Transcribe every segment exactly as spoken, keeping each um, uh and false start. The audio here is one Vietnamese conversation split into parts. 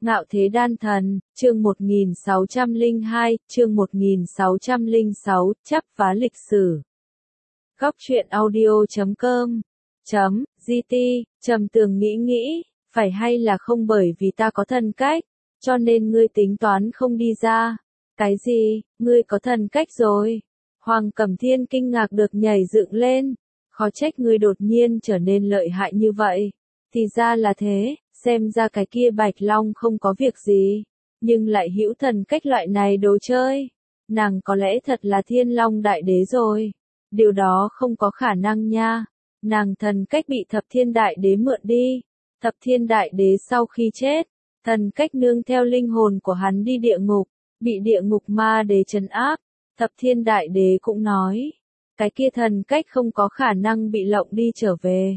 Ngạo Thế Đan Thần, chương một nghìn sáu trăm lẻ hai, chương một nghìn sáu trăm lẻ sáu, chắp vá lịch sử. Góc truyện audio chấm com, chấm, gt, Trầm Tường nghĩ nghĩ, phải hay là không bởi vì ta có thần cách, cho nên ngươi tính toán không đi ra. Cái gì, ngươi có thần cách rồi? Hoàng Cẩm Thiên kinh ngạc được nhảy dựng lên, khó trách ngươi đột nhiên trở nên lợi hại như vậy. Thì ra là thế, xem ra cái kia Bạch Long không có việc gì, nhưng lại hữu thần cách loại này đồ chơi. Nàng có lẽ thật là Thiên Long Đại Đế rồi. Điều đó không có khả năng nha. Nàng thần cách bị Thập Thiên Đại Đế mượn đi. Thập Thiên Đại Đế sau khi chết, thần cách nương theo linh hồn của hắn đi địa ngục, bị địa ngục ma đế trấn áp. Thập Thiên Đại Đế cũng nói, cái kia thần cách không có khả năng bị lộng đi trở về.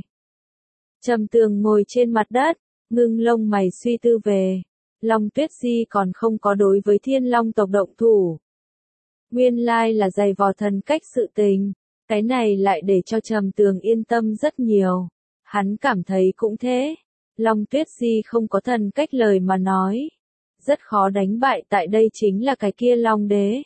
Trầm Tường ngồi trên mặt đất, ngưng lông mày suy tư về. Long Tuyết Di còn không có đối với Thiên Long tộc động thủ. Nguyên lai là giày vò thần cách sự tình. Cái này lại để cho Trầm Tường yên tâm rất nhiều. Hắn cảm thấy cũng thế. Long Tuyết Di không có thần cách lời mà nói. Rất khó đánh bại, tại đây chính là cái kia Long Đế.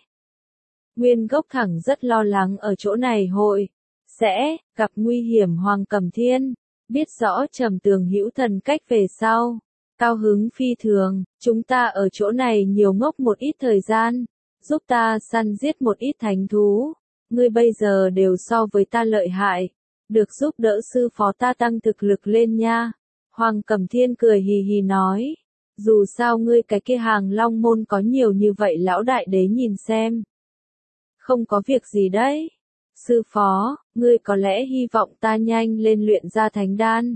Nguyên gốc thẳng rất lo lắng ở chỗ này hội sẽ gặp nguy hiểm. Hoàng Cẩm Thiên biết rõ Trầm Tường hữu thần cách về sau, cao hứng phi thường. Chúng ta ở chỗ này nhiều ngốc một ít thời gian, giúp ta săn giết một ít thánh thú. Ngươi bây giờ đều so với ta lợi hại, được giúp đỡ sư phó ta tăng thực lực lên nha. Hoàng Cẩm Thiên cười hì hì nói, dù sao ngươi cái kia Hàng Long môn có nhiều như vậy lão đại đế nhìn xem. Không có việc gì đấy. Sư phó, ngươi có lẽ hy vọng ta nhanh lên luyện ra thánh đan.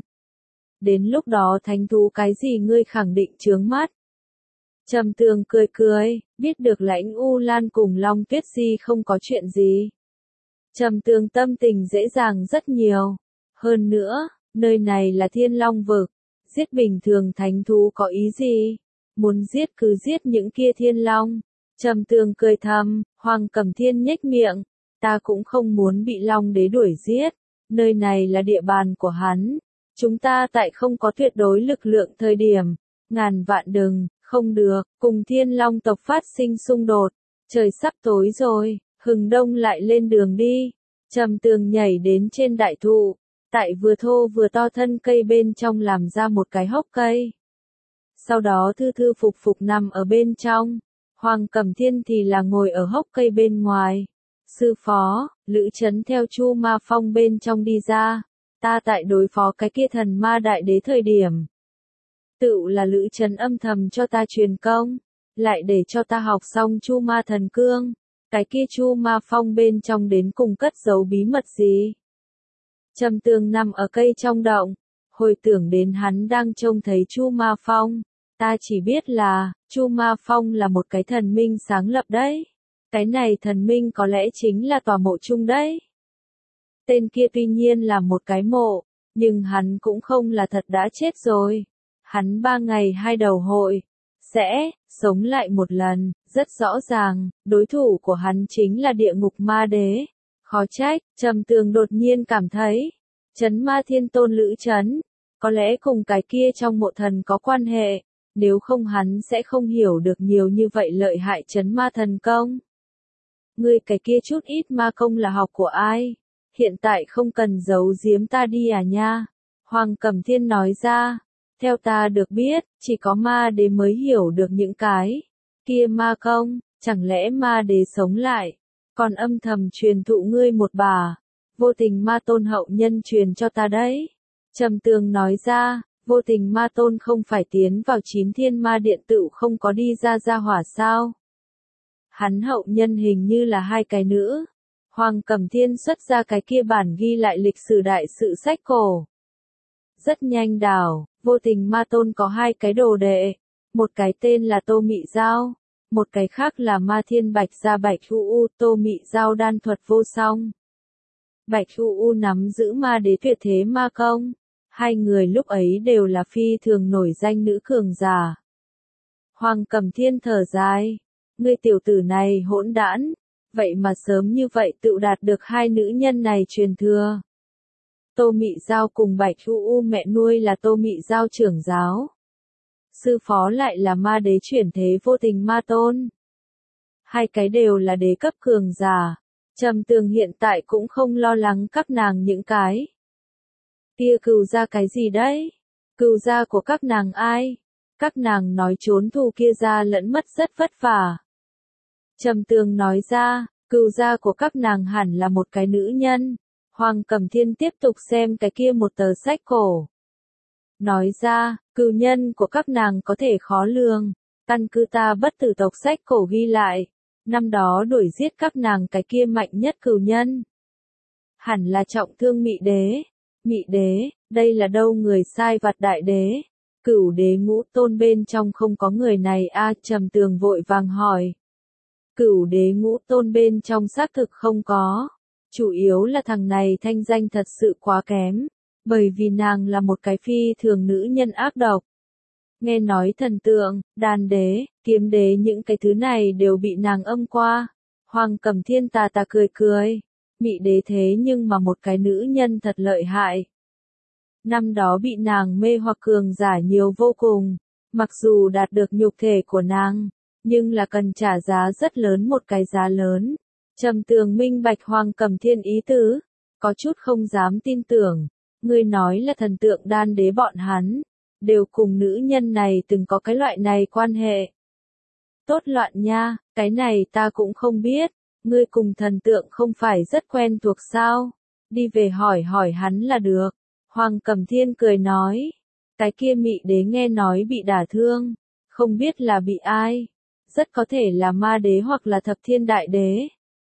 Đến lúc đó thánh thú cái gì ngươi khẳng định chướng mắt. Trầm Tường cười cười, biết được Lãnh U Lan cùng Long Tuyết Di không có chuyện gì. Trầm Tường tâm tình dễ dàng rất nhiều. Hơn nữa, nơi này là Thiên Long vực, giết bình thường thánh thú có ý gì? Muốn giết cứ giết những kia Thiên Long. Trầm Tường cười thầm, Hoàng Cẩm Thiên nhếch miệng, ta cũng không muốn bị Long Đế đuổi giết, nơi này là địa bàn của hắn. Chúng ta tại không có tuyệt đối lực lượng thời điểm, ngàn vạn đừng, không được, cùng Thiên Long tộc phát sinh xung đột. Trời sắp tối rồi, Hừng Đông lại lên đường đi. Trầm Tường nhảy đến trên đại thụ, tại vừa thô vừa to thân cây bên trong làm ra một cái hốc cây. Sau đó thư thư phục phục nằm ở bên trong. Hoàng Cẩm Thiên thì là ngồi ở hốc cây bên ngoài. Sư phó, Lữ Chấn theo Chu Ma Phong bên trong đi ra. Ta tại đối phó cái kia thần ma đại đế thời điểm. Tựu là Lữ Chấn âm thầm cho ta truyền công. Lại để cho ta học xong Chu Ma Thần Cương. Cái kia Chu Ma Phong bên trong đến cùng cất giấu bí mật gì? Trầm Tường nằm ở cây trong động. Hồi tưởng đến hắn đang trông thấy Chu Ma Phong. Ta chỉ biết là, Chu Ma Phong là một cái thần minh sáng lập đấy. Cái này thần minh có lẽ chính là tòa mộ chung đấy. Tên kia tuy nhiên là một cái mộ, nhưng hắn cũng không là thật đã chết rồi. Hắn ba ngày hai đầu hội, sẽ, sống lại một lần, rất rõ ràng, đối thủ của hắn chính là địa ngục ma đế. Khó trách, Trầm Tường đột nhiên cảm thấy, Trấn Ma Thiên Tôn Lữ Chấn, có lẽ cùng cái kia trong mộ thần có quan hệ. Nếu không hắn sẽ không hiểu được nhiều như vậy lợi hại trấn ma thần công. Ngươi cái kia chút ít ma công là học của ai? Hiện tại không cần giấu giếm ta đi à nha. Hoàng Cẩm Thiên nói ra. Theo ta được biết, chỉ có ma đế mới hiểu được những cái kia ma công. Chẳng lẽ ma đế sống lại, còn âm thầm truyền thụ ngươi một bà. Vô tình ma tôn hậu nhân truyền cho ta đấy. Trầm Tường nói ra. Vô tình ma tôn không phải tiến vào chín thiên ma điện tựu không có đi ra ra hỏa sao? Hắn hậu nhân hình như là hai cái nữ. Hoàng Cẩm Thiên xuất ra cái kia bản ghi lại lịch sử đại sự sách cổ. Rất nhanh đảo, vô tình ma tôn có hai cái đồ đệ. Một cái tên là Tô Mị Giao, một cái khác là Ma Thiên Bạch Gia Bạch U U. Tô Mị Giao đan thuật vô song. Bạch U U nắm giữ ma đế tuyệt thế ma công. Hai người lúc ấy đều là phi thường nổi danh nữ cường giả. Hoàng Cẩm Thiên thở dài. Ngươi tiểu tử này hỗn đản. Vậy mà sớm như vậy tự đạt được hai nữ nhân này truyền thừa. Tô Mị Giao cùng Bạch U U mẹ nuôi là Tô Mị Giao trưởng giáo. sư phó lại là ma đế chuyển thế vô tình ma tôn. Hai cái đều là đế cấp cường giả. Trầm Tường hiện tại cũng không lo lắng các nàng những cái. Kia cừu gia cái gì đấy? Cừu gia của các nàng ai? Các nàng nói trốn thù kia ra lẫn mất rất vất vả. Trầm Tường nói ra, cừu gia của các nàng hẳn là một cái nữ nhân. Hoàng Cẩm Thiên tiếp tục xem cái kia một tờ sách cổ. Nói ra, cừu nhân của các nàng có thể khó lường. Căn cứ ta bất tử tộc sách cổ ghi lại. Năm đó đuổi giết các nàng cái kia mạnh nhất cừu nhân. Hẳn là trọng thương Mị Đế. Mị Đế, đây là đâu người sai vặt đại đế. Cửu đế ngũ tôn bên trong không có người này a à, Trầm Tường vội vàng hỏi. Cửu đế ngũ tôn bên trong xác thực không có. Chủ yếu là thằng này thanh danh thật sự quá kém. Bởi vì nàng là một cái phi thường nữ nhân ác độc. Nghe nói thần tượng, đàn đế, kiếm đế những cái thứ này đều bị nàng âm qua. Hoàng Cẩm Thiên tà tà cười cười. Mị đế thế nhưng mà một cái nữ nhân thật lợi hại. Năm đó bị nàng mê hoặc cường giả nhiều vô cùng. Mặc dù đạt được nhục thể của nàng, nhưng là cần trả giá rất lớn một cái giá lớn. Trầm Tường minh bạch Hoàng Cẩm Thiên ý tứ. Có chút không dám tin tưởng. Ngươi nói là thần tượng đan đế bọn hắn. Đều cùng nữ nhân này từng có cái loại này quan hệ. Tốt loạn nha, cái này ta cũng không biết. Ngươi cùng thần tượng không phải rất quen thuộc sao? Đi về hỏi hỏi hắn là được. Hoàng Cẩm Thiên cười nói. Cái kia Mị đế nghe nói bị đả thương. Không biết là bị ai. Rất có thể là ma đế hoặc là thập thiên đại đế.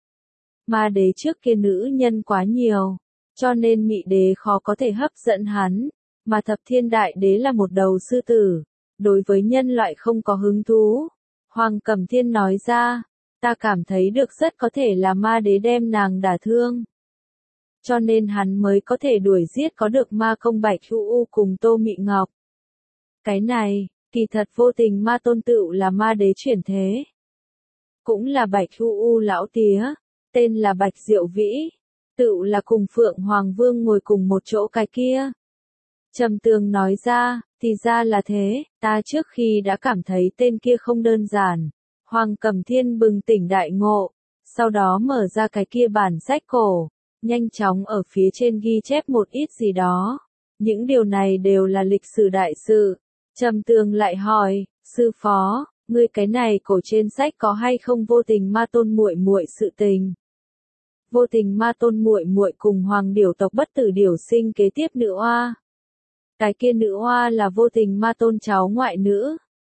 Ma đế trước kia nữ nhân quá nhiều. Cho nên Mị đế khó có thể hấp dẫn hắn. Mà thập thiên đại đế là một đầu sư tử. Đối với nhân loại không có hứng thú. Hoàng Cẩm Thiên nói ra. Ta cảm thấy được rất có thể là ma đế đem nàng đả thương. Cho nên hắn mới có thể đuổi giết có được ma công Bạch Hu U cùng Tô Mị Ngọc. Cái này, kỳ thật vô tình ma tôn tựu là ma đế chuyển thế. Cũng là Bạch Hu U lão tía, tên là Bạch Diệu Vĩ. Tựu là cùng Phượng Hoàng Vương ngồi cùng một chỗ cái kia. Trầm Tường nói ra, thì ra là thế, ta trước khi đã cảm thấy tên kia không đơn giản. Hoàng Cẩm Thiên bừng tỉnh đại ngộ, sau đó mở ra cái kia bản sách cổ, nhanh chóng ở phía trên ghi chép một ít gì đó. Những điều này đều là lịch sử đại sự. Trầm Tường lại hỏi, sư phó, ngươi cái này cổ trên sách có hay không vô tình ma tôn muội muội sự tình? Vô tình ma tôn muội muội cùng hoàng điểu tộc bất tử điểu sinh kế tiếp nữ oa. Cái kia nữ oa là vô tình ma tôn cháu ngoại nữ.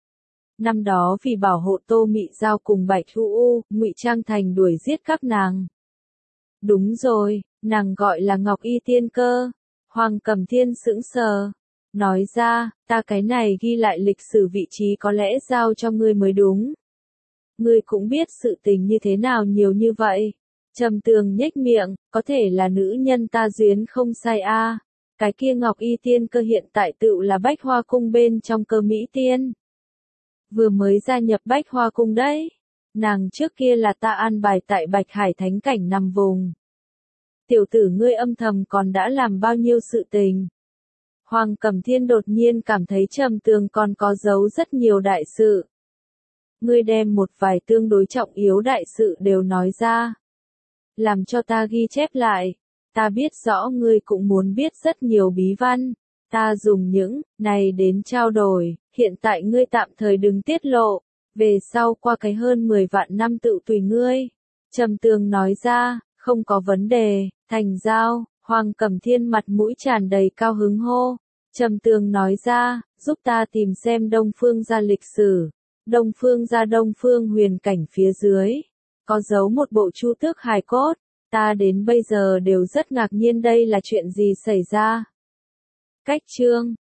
Năm đó vì bảo hộ Tô Mị Giao cùng Bạch Hu U, ngụy trang thành đuổi giết các nàng. Đúng rồi, nàng gọi là Ngọc Y Tiên Cơ. Hoàng Cẩm Thiên sững sờ. Nói ra, ta cái này ghi lại lịch sử vị trí có lẽ giao cho ngươi mới đúng. Ngươi cũng biết sự tình như thế nào nhiều như vậy. Trầm Tường nhếch miệng, có thể là nữ nhân ta duyên không sai a. À. Cái kia Ngọc Y Tiên Cơ hiện tại tựu là Bách Hoa Cung bên trong Cơ Mỹ Tiên. Vừa mới gia nhập Bách Hoa Cung đấy. Nàng trước kia là ta an bài tại Bạch Hải Thánh Cảnh nằm vùng. Tiểu tử ngươi âm thầm còn đã làm bao nhiêu sự tình. Hoàng Cẩm Thiên đột nhiên cảm thấy Trầm Tường còn có giấu rất nhiều đại sự. Ngươi đem một vài tương đối trọng yếu đại sự đều nói ra. Làm cho ta ghi chép lại. Ta biết rõ ngươi cũng muốn biết rất nhiều bí văn. Ta dùng những này đến trao đổi. Hiện tại ngươi tạm thời đừng tiết lộ. Về sau qua cái hơn mười vạn năm tự tùy ngươi. Trầm Tường nói ra, không có vấn đề, thành giao. Hoàng Cẩm Thiên mặt mũi tràn đầy cao hứng hô. Trầm Tường nói ra, giúp ta tìm xem Đông Phương gia lịch sử. Đông Phương gia Đông Phương huyền cảnh phía dưới. Có giấu một bộ chu tước hài cốt. Ta đến bây giờ đều rất ngạc nhiên đây là chuyện gì xảy ra. Cách chương